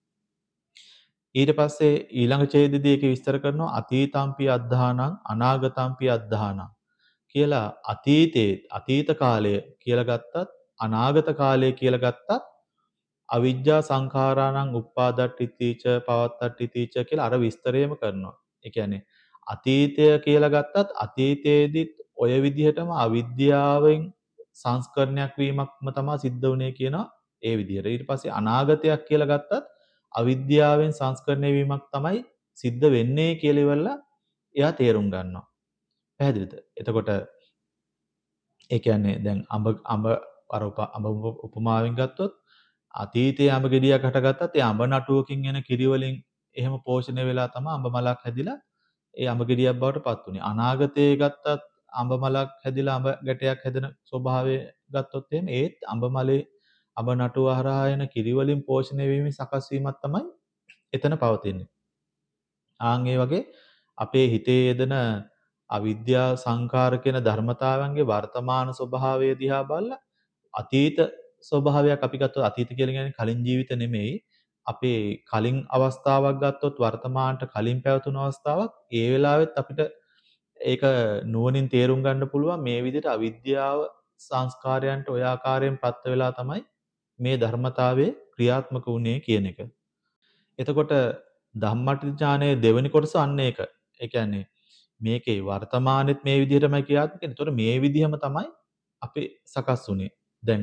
ඊට පස්සේ ඊළඟ ඡේදයේදී ඒක විස්තර කරනවා අතීතම්පි අද්ධානං අනාගතම්පි අද්ධානං කියලා අතීතේ අතීත කාලය කියලා ගත්තත් අනාගත කාලය කියලා ගත්තත් අවිජ්ජා සංඛාරාණං උප්පාදට්ඨිතිච පවත්තට්ඨිතිච කියලා අර විස්තරයම කරනවා. ඒ කියන්නේ අතීතය කියලා ගත්තත් අතීතයේදීත් ඔය විදිහටම අවිද්‍යාවෙන් සංස්කරණයක් වීමක්ම තමයි සිද්ධ වුනේ කියනවා ඒ විදිහට. ඊට පස්සේ අනාගතයක් කියලා ගත්තත් අවිද්‍යාවෙන් සංස්කරණය වීමක් තමයි සිද්ධ වෙන්නේ කියලා ඉවරලා එයා තේරුම් ගන්නවා. පැහැදිලිද? එතකොට ඒ කියන්නේ දැන් අඹ අඹ අර අඹ උපමාවෙන් ගත්තොත් අතීතයේ අඹ ගෙඩියක් හටගත්තත් ඒ අඹ නටුවකින් එන කිරි වලින් එහෙම පෝෂණය වෙලා තමයි අඹ මලක් හැදිලා ඒ අඹ ගෙඩියක් බවට පත් වුනේ. අනාගතයේ ගත්තත් අඹ මලක් හැදිලා අඹ ගැටයක් හැදෙන ස්වභාවය ගත්තොත් එහෙම ඒත් අඹ මලේ අඹ නටුව හරහා එන කිරි වලින් පෝෂණය වීමෙන් සකස් වීමක් තමයි එතන පවතින්නේ. ආන් ඒ වගේ අපේ හිතේ යෙදෙන අවිද්‍යා සංකාර කියන ධර්මතාවයන්ගේ වර්තමාන ස්වභාවය දිහා බලලා අතීත ස්වභාවයක් අපි ගත්තොත් අතීත කියලා කියන්නේ කලින් ජීවිත නෙමෙයි අපේ කලින් අවස්ථාවක් ගත්තොත් වර්තමානට කලින් පැවතුණු අවස්ථාවක් ඒ වෙලාවෙත් අපිට ඒක නුවණින් තේරුම් ගන්න පුළුවන් මේ විදිහට අවිද්‍යාව සංස්කාරයන්ට ඔය ආකාරයෙන් ප්‍රත්‍ය වෙලා තමයි මේ ධර්මතාවයේ ක්‍රියාත්මක වුණේ කියන එක. එතකොට ධම්මටි ඥානයේ දෙවෙනි කොටස අන්න ඒක. ඒ කියන්නේ මේකේ වර්තමානෙත් මේ විදිහටමයි ක්‍රියාත්මක වෙන්නේ. එතකොට මේ විදිහම තමයි අපි සකස් වුනේ. දැන්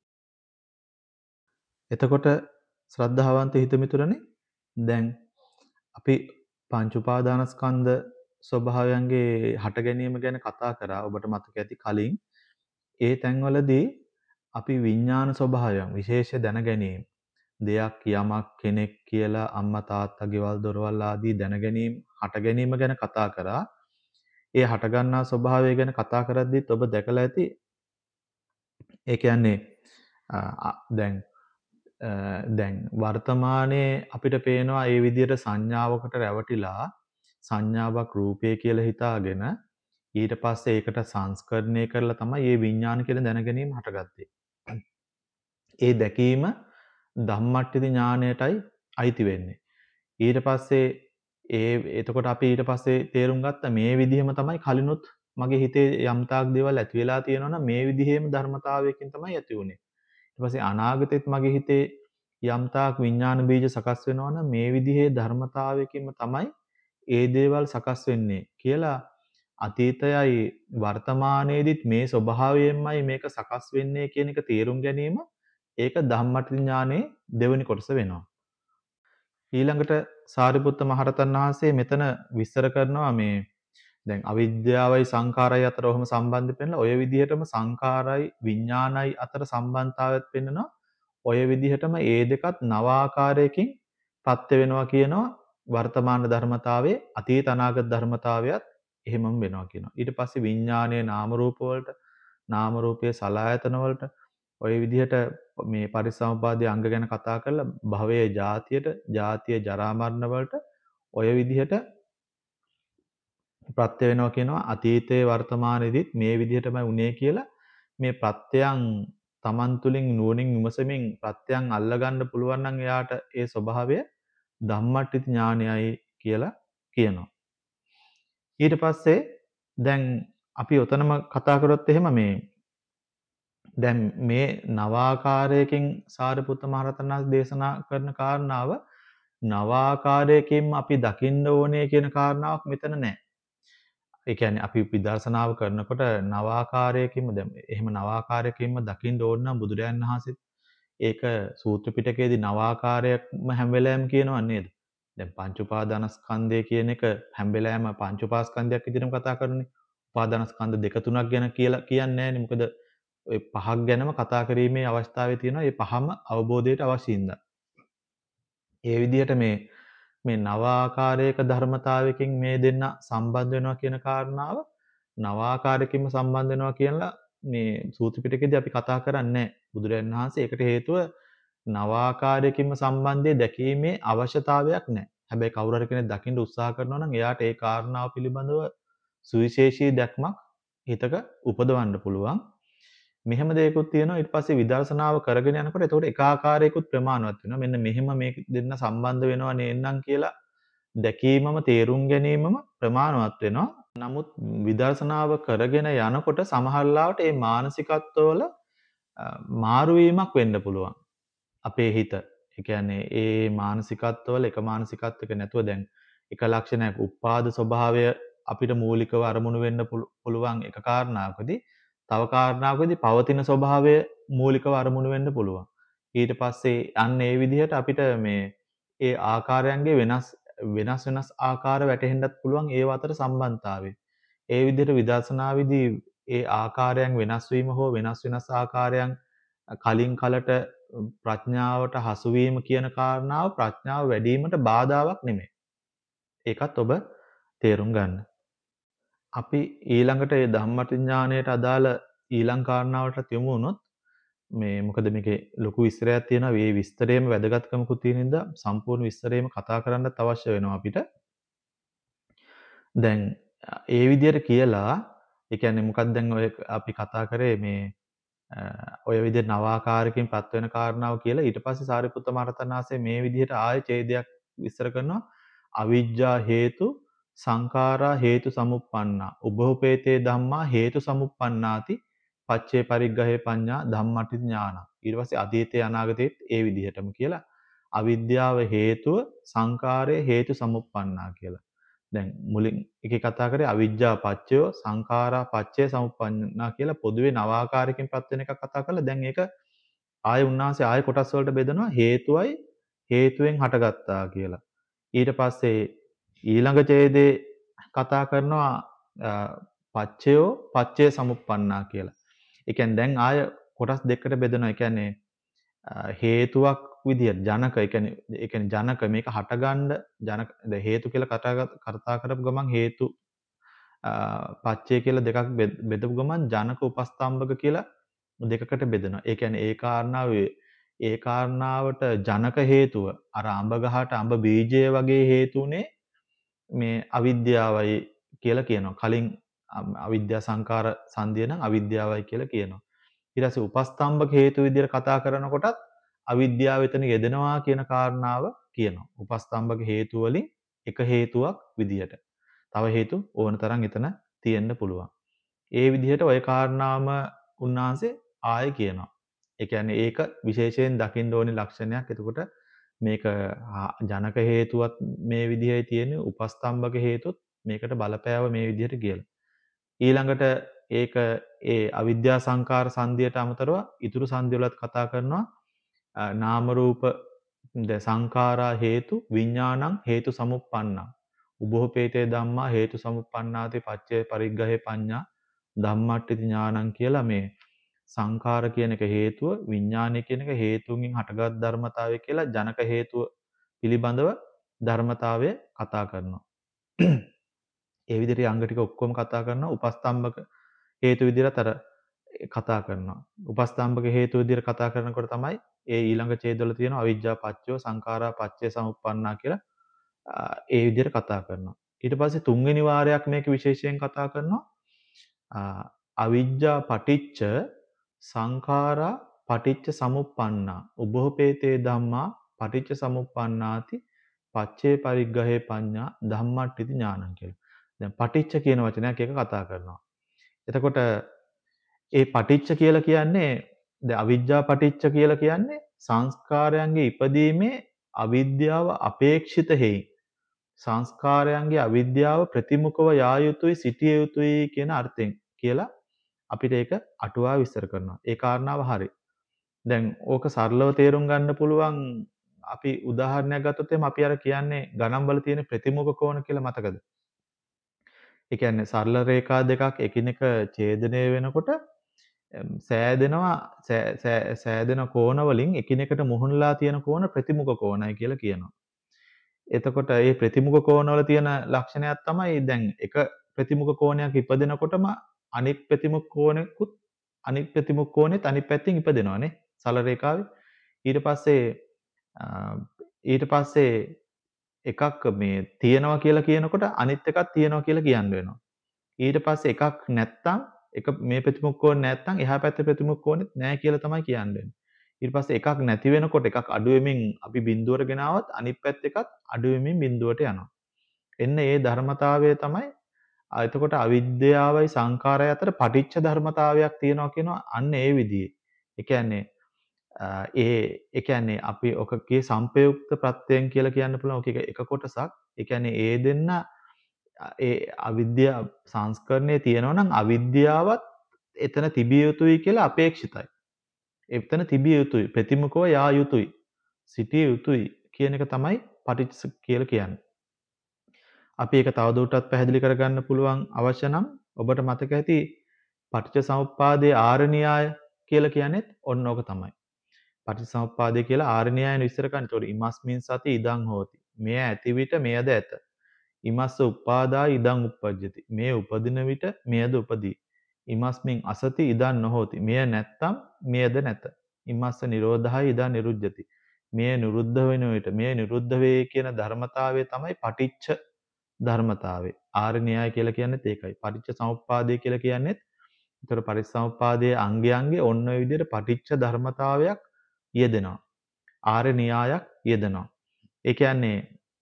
එතකොට ශ්‍රද්ධාවන්ත හිතමිතුරනේ දැන් අපි පංච උපාදානස්කන්ධ ස්වභාවයන්ගේ හට ගැනීම ගැන කතා කරා. ඔබට මතක ඇති කලින් ඒ තැන්වලදී අපි විඥාන ස්වභාවයන් විශේෂ දැන ගැනීම දෙයක් යමක් කෙනෙක් කියලා අම්මා තාත්තා ගෙවල් දොරවල් ආදී දැන ගැනීම හට ගැනීම ගැන කතා කරා. ඒ හට ගන්නා ස්වභාවය ගැන කතා කරද්දිත් ඔබ දැකලා ඇති ඒ කියන්නේ දැන් දැන් වර්තමානයේ අපිට පේනවා මේ විදිහට සංඥාවකට රැවටිලා සංඥාවක් රූපය කියලා හිතාගෙන ඊට පස්සේ ඒකට සංස්කරණය කරලා තමයි මේ විඥාන කියලා දැනගැනීම හටගත්තේ. ඒ දැකීම ධම්මට්ටිති ඥානයටයි අයිති වෙන්නේ. ඊට පස්සේ ඒ එතකොට අපි ඊට පස්සේ තේරුම් ගත්තා මේ විදිහම තමයි කලිනුත් මගේ හිතේ යම් තාක් දේවල් ඇති වෙලා තියෙනවා නම් මේ විදිහේම ධර්මතාවයකින් තමයි ඇති වුනේ. ඊට පස්සේ අනාගතෙත් මගේ හිතේ යම් තාක් විඥාන බීජ සකස් වෙනවා නම් මේ විදිහේ ධර්මතාවයකින්ම තමයි ඒ දේවල් සකස් වෙන්නේ කියලා අතීතයයි වර්තමානයේදීත් මේ ස්වභාවයෙන්මයි මේක සකස් වෙන්නේ කියන එක තේරුම් ගැනීම ඒක ධම්මටි ඥානයේ දෙවෙනි කොටස වෙනවා. ඊළඟට සාරිපුත්ත මහරහතන් වහන්සේ මෙතන විස්තර කරනවා මේ දැන් අවිද්‍යාවයි සංඛාරයි අතර ඔහොම සම්බන්ධ පෙන්නලා ඔය විදිහටම සංඛාරයි විඥානයි අතර සම්බන්ධතාවයත් පෙන්නනවා. ඔය විදිහටම ඒ දෙකත් නව ආකාරයකින් පත්‍ය වෙනවා කියනවා වර්තමාන ධර්මතාවයේ අතීත අනාගත ධර්මතාවයත් එහෙමම වෙනවා කියනවා. ඊට පස්සේ විඥානයේ නාම රූප වලට නාම රූපයේ සලආයතන වලට ඔය විදිහට මේ පරිසම්පාදයේ අංග ගැන කතා කරලා භවයේ ජාතියට ජාතිය ජරා මරණ වලට ඔය විදිහට ප්‍රත්‍ය වෙනවා කියනවා අතීතයේ වර්තමානයේදීත් මේ විදිහටමයි උනේ කියලා මේ ප්‍රත්‍යයන් තමන් තුළින් නුවණින් විමසමින් ප්‍රත්‍යයන් අල්ලගන්න පුළුවන් නම් එයාට ඒ ස්වභාවය ධම්මට්ටි ඥානයයි කියලා කියනවා. ඊට පස්සේ දැන් අපි ඔතනම කතා කරොත් එහෙම මේ දැන් මේ නවාකාරයකින් සාරිපුත්ත මහරහතන් වහන්සේ දේශනා කරන කාරණාව නවාකාරයකින්ම අපි දකින්න ඕනේ කියන කාරණාවක් මෙතන නැහැ. ඒ කියන්නේ අපි විදර්ශනාව කරනකොට නවාකාරයකින්ම දැන් එහෙම නවාකාරයකින්ම දකින්න ඕන නම් බුදුරයන් වහන්සේත් ඒක සූත්‍ර පිටකයේදී නවාකාරයක්ම හැම වෙලාවෙම කියනවා නේද? දැන් පංච උපාදානස්කන්ධය කියන එක හැම වෙලාවෙම පංච උපාස්කන්ධයක් විදිහටම කතා කරන්නේ. උපාදානස්කන්ධ දෙක තුනක් ගැන කියලා කියන්නේ නැහැනේ. මොකද ඔය පහක් ගැනම කතා කිරීමේ අවස්ථාවේ තියෙනවා. මේ පහම අවබෝධයට අවශ්‍ය හින්දා. ඒ විදිහට මේ මේ නව ආකාරයක ධර්මතාවයකින් මේ දෙන්න සම්බන්ධ වෙනවා කියන කාරණාව නව ආකාරයකින්ම සම්බන්ධ වෙනවා කියලා මේ සූත්‍ර පිටකයේදී අපි කතා කරන්නේ නැහැ. බුදුරජාණන් වහන්සේ ඒකට හේතුව නව ආකාරයකින්ම සම්බන්ධය දැකීමේ අවශ්‍යතාවයක් නැහැ. හැබැයි කවුරු හරි කෙනෙක් දකින්න උත්සාහ කරනවා නම් එයාට ඒ කාරණාව පිළිබඳව සුවිශේෂී දැක්මක් හිතක උපදවන්න පුළුවන්. මෙහෙම දෙයක්ත් තියෙනවා ඊට පස්සේ විදර්ශනාව කරගෙන යනකොට එතකොට එක ආකාරයකුත් ප්‍රමාණවත් වෙනවා. මෙන්න මෙහෙම මේක දෙන්න සම්බන්ධ වෙනවා නේන්නම් කියලා දැකීමම තේරුම් ගැනීමම ප්‍රමාණවත් වෙනවා. නමුත් විදර්ශනාව කරගෙන යනකොට සමහර ලාවට මේ මානසිකත්වවල මාරු වීමක් වෙන්න පුළුවන්. අපේ හිත. ඒ කියන්නේ ඒ මානසිකත්වවල එක මානසිකත්වයක නැතුව දැන් එක ලක්ෂණයක් උපාද ස්වභාවය අපිට මූලිකව අරමුණු වෙන්න පුළුවන් එක කාරණාවකදී තව කාරණාවකදී පවතින ස්වභාවය මූලිකව අරමුණු වෙන්න පුළුවන්. ඊට පස්සේ අන්න ඒ විදිහට අපිට මේ ඒ ආකාරයන්ගේ වෙනස් වෙනස් වෙනස් ආකාර වැටහෙන්නත් පුළුවන් ඒව අතර සම්බන්ධතාවය. ඒ විදිහට විදර්ශනාවේදී ඒ ආකාරයන් වෙනස් වීම හෝ වෙනස් වෙනස් ආකාරයන් කලින් කලට ප්‍රඥාවට හසු වීම කියන කාරණාව ප්‍රඥාව වැඩි වීමට බාධාවක් නෙමෙයි. ඒකත් ඔබ තේරුම් ගන්න. අපි ඊළඟට මේ ධම්මටි ඥානයට අදාළ ඊළඟ කාරණාවටත් යමු වුණොත් මේ මොකද මේකේ ලොකු විස්තරයක් තියෙනවා. මේ විස්තරේම වැදගත්කමකුත් තියෙන නිසා සම්පූර්ණ විස්තරේම කතා කරන්නත් අවශ්‍ය වෙනවා අපිට. දැන් ඒ විදිහට කියලා ඒ කියන්නේ මොකක්ද දැන් ඔය අපි කතා කරේ මේ ඔය විදිහට නවාකාරකින් පත් වෙන කාරණාව කියලා ඊට පස්සේ සාරිපුත්ත මහරහතන් වහන්සේ මේ විදිහට ආයෙ ඡේදයක් විස්තර කරනවා. අවිජ්ජා හේතු සංඛාරා හේතු සමුප්පන්නා උභෝපේතේ ධම්මා හේතු සමුප්පන්නාති පච්චේ පරිග්ගහේ පඤ්ඤා ධම්මටි ඥාන. ඊට පස්සේ අතීතේ අනාගතේත් ඒ විදිහටම කියලා අවිද්‍යාව හේතුව සංඛාරය හේතු සමුප්පන්නා කියලා. දැන් මුලින් එකේ කතා කරේ අවිජ්ජා පච්චයෝ සංඛාරා පච්චේ සමුප්පන්නා කියලා පොදුවේ නවාකාරයකින් පත් වෙන එකක් කතා කරලා දැන් ඒක ආයෙ උන්වහන්සේ ආයෙ කොටස් වලට බෙදනවා හේතුවයි හේතුවෙන් හටගත්තා කියලා. ඊට පස්සේ ඊළඟ ඡේදේ කතා කරනවා පච්චයෝ පච්චේ සමුප්පන්නා කියලා. ඒ කියන්නේ දැන් ආය කොටස් දෙකකට බෙදනවා. ඒ කියන්නේ හේතුවක් විදියට ජනක ඒ කියන්නේ ඒ කියන්නේ ජනක මේක හටගන්න ජනක හේතු කියලා කතා කතා කරපු ගමන් හේතු පච්චය කියලා දෙකක් බෙදපු ගමන් ජනක උපස්තම්භක කියලා දෙකකට බෙදනවා. ඒ කියන්නේ ඒ කාරණාව ඒ කාරණාවට ජනක හේතුව අර අඹ ගහට අඹ බීජය වගේ හේතුනේ මේ අවිද්‍යාවයි කියලා කියනවා. කලින් අවිද්‍යා සංකාර සංධිය නම් අවිද්‍යාවයි කියලා කියනවා. ඊට පස්සේ උපස්තම්භක හේතු විදිහට කතා කරනකොටත් අවිද්‍යාව එතන යෙදෙනවා කියන කාරණාව කියනවා. උපස්තම්භක හේතු වලින් එක හේතුවක් විදිහට. තව හේතු ඕන තරම් එතන තියෙන්න පුළුවන්. ඒ විදිහට ওই කාරණාම උන්වහන්සේ ආයෙ කියනවා. ඒ කියන්නේ ඒක විශේෂයෙන් දකින්න ඕනි ලක්ෂණයක්. එතකොට මේක ජනක හේතුවත් මේ විදිහේ තියෙන උපස්තම්භක හේතුත් මේකට බලපෑව මේ විදිහට කියලා. ඊළඟට ඒක ඒ අවිද්‍යා සංකාර සංධියට අමතරව ඉතුරු සංධි වලත් කතා කරනවා නාම රූප ද සංඛාරා හේතු විඥානං හේතු සමුප්පන්නං උභෝපේතේ ධම්මා හේතු සමුප්පන්නාති පච්චේ පරිග්ගහේ පඤ්ඤා ධම්මට්ඨිති ඥානං කියලා මේ සංඛාර කියන එක හේතුව විඥානය කියන එක හේතුන්ගෙන් හටගත් ධර්මතාවය කියලා ජනක හේතුව පිළිබඳව ධර්මතාවය කතා කරනවා. ඒ විදිහට අංග ටික ඔක්කොම කතා කරනවා උපස්තම්භක හේතු විදිහට අර කතා කරනවා. උපස්තම්භක හේතු විදිහට කතා කරනකොට තමයි ඒ ඊළඟ ඡේදවල තියෙන අවිජ්ජා පච්චයෝ සංඛාරා පච්චේ සමුප්පන්නා කියලා ඒ විදිහට කතා කරනවා. ඊට පස්සේ තුන්වෙනි වාරයක් මේක විශේෂයෙන් කතා කරනවා. අවිජ්ජා පටිච්ච සංඛාරා පටිච්ච සමුප්පන්නා උභෝපේතේ ධම්මා පටිච්ච සමුප්පන්නාති පච්චේ පරිග්ගහේ පඤ්ඤා ධම්මට්ඨිති ඥානං කියලා. දැන් පටිච්ච කියන වචනයක් එක කතා කරනවා. එතකොට ඒ පටිච්ච කියලා කියන්නේ දැන් අවිජ්ජා පටිච්ච කියලා කියන්නේ සංස්කාරයන්ගේ ඉපදීමේ අවිද්‍යාව අපේක්ෂිත හේයි. සංස්කාරයන්ගේ අවිද්‍යාව ප්‍රතිමුඛව යා යුතුයි සිටිය යුතුයි කියන අර්ථයෙන් කියලා අපිට ඒක අටුවා විස්තර කරනවා. ඒ කාරණාව හරි. දැන් ඕක සරලව තේරුම් ගන්න පුළුවන් අපි උදාහරණයක් ගත්තොත් එහම අපි අර කියන්නේ ගණන් වල තියෙන ප්‍රතිමුඛ කෝණ කියලා මතකද? ඒ කියන්නේ සරල රේඛා දෙකක් එකිනෙක ඡේදනය වෙනකොට සෑදෙනවා සෑදෙන කෝණ වලින් එකිනෙකට මුහුණලා තියෙන කෝණ ප්‍රතිමුඛ කෝණයි කියලා කියනවා. එතකොට මේ ප්‍රතිමුඛ කෝණවල තියෙන ලක්ෂණයක් තමයි දැන් එක ප්‍රතිමුඛ කෝණයක් ඉපදෙනකොටම අනිත් ප්‍රතිමුඛ කෝණෙකුත් අනිත් ප්‍රතිමුඛ කෝණෙත් අනිත් පැත්තෙන් ඉපදෙනවානේ සරල රේඛාවේ. ඊට පස්සේ ඊට පස්සේ එකක් මේ තියෙනවා කියලා කියනකොට අනිත් එකක් තියෙනවා කියලා කියන්න වෙනවා. ඊට පස්සේ එකක් නැත්තම් එක මේ ප්‍රතිමුඛ කෝණ නැත්තම් එහා පැත්තේ ප්‍රතිමුඛ කෝණෙත් නැහැ කියලා තමයි කියන්න වෙන්නේ. ඊට පස්සේ එකක් නැති වෙනකොට එකක් අඩු වෙමින් අපි බිඳුවට ගෙනාවත් අනිත් පැත්ත එකත් අඩු වෙමින් බිඳුවට යනවා. එන්න ඒ ධර්මතාවය තමයි එතකොට අවිද්‍යාවයි සංඛාරය අතර පටිච්ච ධර්මතාවයක් තියෙනවා කියනවා අන්න ඒ විදිහේ. ඒ කියන්නේ ඒ ඒ කියන්නේ අපි ඔකගේ සංපයුක්ත ප්‍රත්‍යයෙන් කියලා කියන්න පුළුවන්. ඔක එක කොටසක්. ඒ කියන්නේ ඒ දෙන්න ඒ අවිද්‍යාව සංස්කරණයේ තියෙනවා නම් අවිද්‍යාවත් එතන තිබිය යුතුයි කියලා අපේක්ෂිතයි. එතන තිබිය යුතුයි. ප්‍රතිමුඛව යා යුතුයි. සිටිය යුතුයි කියන එක තමයි පටිච්ච කියලා කියන්නේ. අපි ඒක තවදුරටත් පැහැදිලි කරගන්න පුළුවන් අවශ්‍ය නම් ඔබට මතක ඇති පටිච්ච සමුප්පාදයේ ආර්ය න්‍යාය කියලා කියන්නේත් ඔන්න ඕක තමයි. පටිච්ච සමුප්පාදය කියලා ආර්ය න්‍යායන විස්තර කරන්නේ. ඒතකොට ඉමස්මින් සති ඉදං හෝති. මෙය ඇති විට මෙයද ඇත. ඉමස්ස උපාදා ඉදං උප්පජ්ජති. මේ උපදින විට මෙයද උපදී. ඉමස්මින් අසති ඉදං නොහෝති. මෙය නැත්තම් මෙයද නැත. ඉමස්ස නිරෝධහයි ඉදං නිරුද්ධති. මෙය නිරුද්ධ වෙන විට මෙය නිරුද්ධ වේ කියන ධර්මතාවය තමයි පටිච්ච ධර්මතාවය. ආර්ය න්‍යාය කියලා කියන්නේත් ඒකයි. පටිච්ච සමුප්පාදය කියලා කියන්නේත් ඒතර පරිසම්පාදයේ අංගයන්ගේ ඔන්න ඔය විදිහට පටිච්ච ධර්මතාවයක් යෙදෙනවා. ආර්ය න්‍යායක් යෙදෙනවා. ඒ කියන්නේ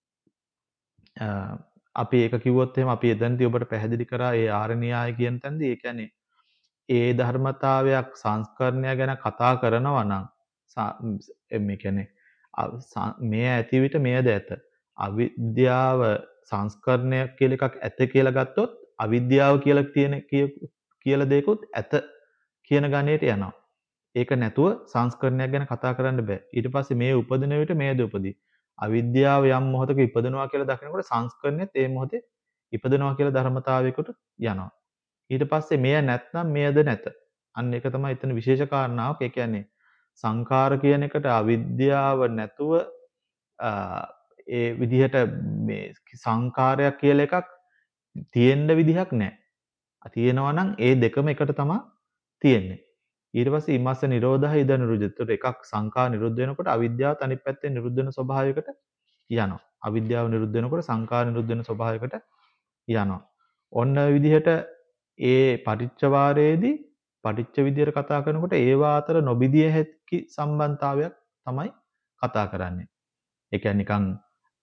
අපි ඒක කිව්වොත් එහෙම අපි එතනදී ඔබට පැහැදිලි කරා ඒ ආර්ය න්‍යාය කියන තැනදී ඒ කියන්නේ ඒ ධර්මතාවයක් සංස්කරණය ගැන කතා කරනවා නම් මේ කියන්නේ මේ ඇති විට මෙයද ඇත. අවිද්‍යාව සංස්කරණය කියලා එකක් ඇත කියලා ගත්තොත් අවිද්‍යාව කියලා තියෙන කියලා දෙයක්ත් ඇත කියන ගණයට යනවා. ඒක නැතුව සංස්කරණයක් ගැන කතා කරන්න බෑ. ඊට පස්සේ මේ උපදින විට මේද උපදී. අවිද්‍යාව යම් මොහොතක ඉපදනවා කියලා දකිනකොට සංස්කරණයත් ඒ මොහොතේ ඉපදනවා කියලා ධර්මතාවයකට යනවා. ඊට පස්සේ මෙය නැත්නම් මෙයද නැත. අන්න ඒක තමයි එතන විශේෂ කාරණාවක්. ඒ කියන්නේ සංඛාර කියන එකට අවිද්‍යාව නැතුව ඒ විදිහට මේ සංඛාරයක් කියලා එකක් තියෙන්න විදිහක් නැහැ. තියෙනවා නම් ඒ දෙකම එකට තමයි තියෙන්නේ. ඊට පස්සේ ඉමස්ස නිරෝධහ ඉද නිරුද්ධ. එකක් සංඛාර නිරුද්ධ වෙනකොට අවිද්‍යාවත් අනිත් පැත්තෙන් නිරුද්ධ වෙන ස්වභාවයකට යනවා. අවිද්‍යාව නිරුද්ධ වෙනකොට සංඛාර නිරුද්ධ වෙන ස්වභාවයකට යනවා. ඔන්න ඔය විදිහට ඒ පටිච්චවාරයේදී පටිච්ච විදියට කතා කරනකොට ඒවා අතර නොබිදිය හැකි සම්බන්ධතාවයක් තමයි කතා කරන්නේ. ඒ කියන්නේ නිකන්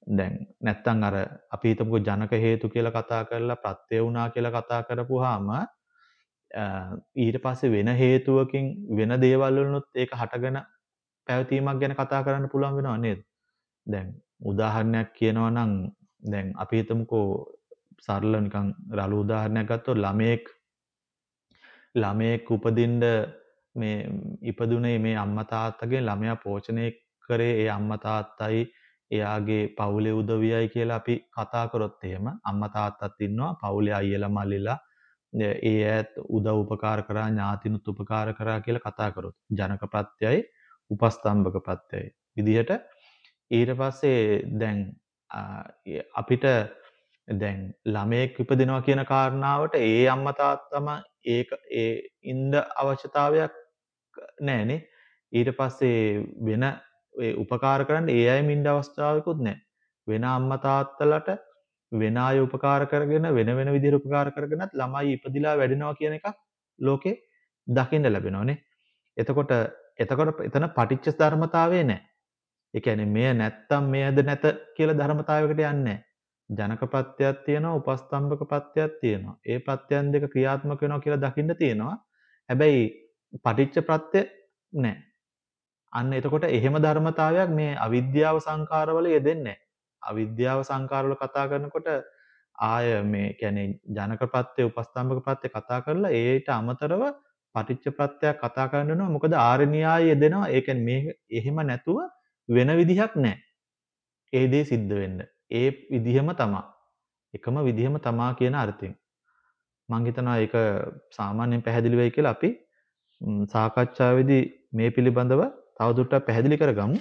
දැන් නැත්තම් අර අපි හිතමුකෝ ජනක හේතු කියලා කතා කරලා ප්‍රත්‍ය වුණා කියලා කතා කරපුවාම අ ඊට පස්සේ වෙන හේතුවකින් වෙන දේවල් වලිනුත් ඒක හටගෙන පැවතීමක් ගැන කතා කරන්න පුළුවන් වෙනව නේද? දැන් උදාහරණයක් කියනවා නම් දැන් අපි හිතමුකෝ සරල නිකන් රළු උදාහරණයක් ගත්තොත් ළමයෙක් ළමයෙක් උපදින්න මේ ඉපදුනේ මේ අම්මා තාත්තගෙන් ළමයා පෝෂණය කරේ ඒ අම්මා තාත්තයි එයාගේ පවුලේ උදවියයි කියලා අපි කතා කරොත් එහෙම අම්මා තාත්තත් ඉන්නවා පවුලේ අයියලා මල්ලිලා ඒ ඈත් උදව් උපකාර කරා ඥාතිනුත් උපකාර කරා කියලා කතා කරොත් ජනක ප්‍රත්‍යයයි උපස්තම්භක ප්‍රත්‍යයයි විදිහට ඊට පස්සේ දැන් අපිට දැන් ළමයෙක් ඉපදිනවා කියන කාරණාවට ඒ අම්මා තාත්තම ඒක ඒ ඉන්න අවශ්‍යතාවයක් නැහැනේ. ඊට පස්සේ වෙන ඒ උපකාර කරන්න ඒ අයම ඉන්න අවස්ථාවකුත් නැහැ. වෙන අම්මා තාත්තලට වෙන අය උපකාර කරගෙන වෙන වෙන විදිහට උපකාර කරගෙනත් ළමයි ඉපදිලා වැඩෙනවා කියන එකක් ලෝකේ දකින්න ලැබෙනවානේ. එතකොට එතකොට එතන පටිච්ච ධර්මතාවය නැහැ. ඒ කියන්නේ මෙය නැත්තම් මෙයද නැත කියලා ධර්මතාවයකට යන්නේ නැහැ. ජනක ප්‍රත්‍යක් තියෙනවා උපස්තම්භක ප්‍රත්‍යක් තියෙනවා. ඒ ප්‍රත්‍යයන් දෙක ක්‍රියාත්මක වෙනවා කියලා දකින්න තියෙනවා. හැබැයි පටිච්ච ප්‍රත්‍ය නැහැ. අන්න එතකොට එහෙම ධර්මතාවයක් මේ අවිද්‍යාව සංකාරවල යෙදෙන්නේ නැහැ. අවිද්‍යාව සංකාරවල කතා කරනකොට ආය මේ කියන්නේ ජනක ප්‍රත්‍ය උපස්තම්භක ප්‍රත්‍ය කතා කරලා ඒට අමතරව පටිච්ච ප්‍රත්‍යක් කතා කරන්න වෙනවා. මොකද ආර්ය න්‍යාය යෙදෙනවා. ඒ කියන්නේ මේ එහෙම නැතුව වෙන විදිහක් නැහැ. ඒ දේ සිද්ධ වෙන්න. ඒ විදිහම තමා. එකම විදිහම තමා කියන අර්ථයෙන්. මම හිතනවා ඒක සාමාන්‍යයෙන් පැහැදිලි වෙයි කියලා අපි සාකච්ඡාවේදී මේ පිළිබඳව තවදුරටත් පැහැදිලි කරගමු.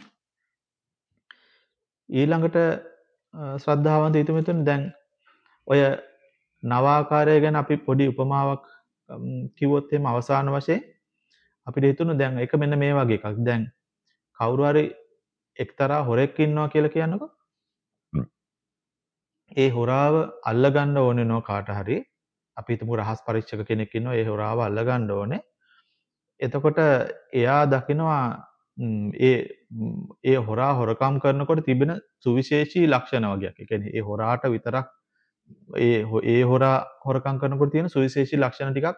ඊළඟට ශ්‍රද්ධාවන්ත හිතමිතුන් දැන් ඔය නවාකාරය ගැන අපි පොඩි උපමාවක් කිව්වොත් එහෙම අවසාන වශයෙන් අපිට හිතුණු දැන් ඒක මෙන්න මේ වගේ එකක්. දැන් කවුරු හරි එක්තරා හොරෙක් ඉන්නවා කියලා කියන්නකෝ. ඒ හොරාව අල්ලගන්න ඕනේ නෝ කාට හරි. අපි හිතමු රහස් පරීක්ෂක කෙනෙක් ඉන්නවා. ඒ හොරාව අල්ලගන්න ඕනේ. එතකොට එයා දකිනවා ඒ ඒ හොරා හොරකම් කරනකොට තිබෙන සුවිශේෂී ලක්ෂණ වගේක්. ඒ කියන්නේ ඒ හොරාට විතරක් ඒ ඒ හොරා හොරකම් කරනකොට තියෙන සුවිශේෂී ලක්ෂණ ටිකක්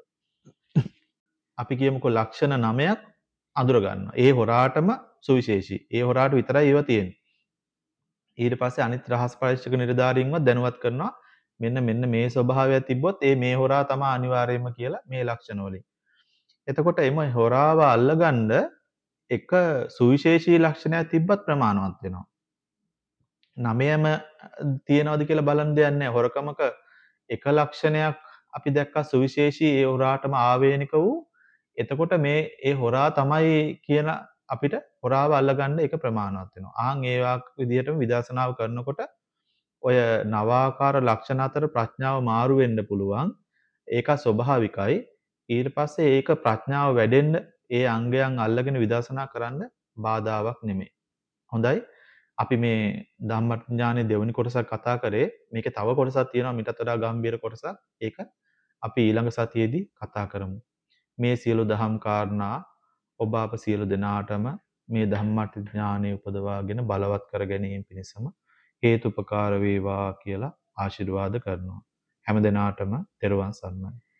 අපි කියමුකෝ ලක්ෂණ නවයක් අඳුර ගන්නවා. ඒ හොරාටම සුවිශේෂී. ඒ හොරාට විතරයි ඒවා තියෙන්නේ. ඊට පස්සේ අනිත් රහස් පරීක්ෂක නිලධාරීන්ව දැනුවත් කරනවා මෙන්න මෙන්න මේ ස්වභාවය තිබ්බොත් ඒ මේ හොරා තමයි අනිවාර්යයෙන්ම කියලා මේ ලක්ෂණ වලින්. එතකොට එම හොරාව අල්ලගන්න එක සුවිශේෂී ලක්ෂණයක් තිබ්බත් ප්‍රමාණවත් වෙනවා. නවයම තියනවාද කියලා බලන්න දෙයක් නැහැ. හොරකමක එක ලක්ෂණයක් අපි දැක්කා සුවිශේෂී ඒ හොරාටම ආවේනික වූ. එතකොට මේ ඒ හොරා තමයි කියන අපිට හොරාව අල්ලගන්න එක ප්‍රමාණවත් වෙනවා. ආන් ඒ විදිහටම විදර්ශනාව කරනකොට ඔය නවාකාර ලක්ෂණ අතර ප්‍රඥාව මාරු වෙන්න පුළුවන්. ඒක ස්වභාවිකයි. ඊට පස්සේ ඒක ප්‍රඥාව වැඩෙන්න ඒ අංගයන් අල්ලගෙන විදර්ශනා කරන්න බාධාවක් නෙමෙයි. හොඳයි. අපි මේ ධම්මඥානයේ දෙවෙනි කොටසක් කතා කරේ. මේකේ තව කොටසක් තියෙනවා මීටත් වඩා ගැඹීර කොටසක්. ඒක අපි ඊළඟ සතියේදී කතා කරමු. මේ සියලු දහම් කාරණා ඔබ අප සියලු දෙනාටම මේ ධම්මඥානය උපදවාගෙන බලවත් කර ගැනීම පිණිසම හේතුපකාර වේවා කියලා ආශිර්වාද කරනවා. හැම දිනාටම තෙරුවන් සරණයි.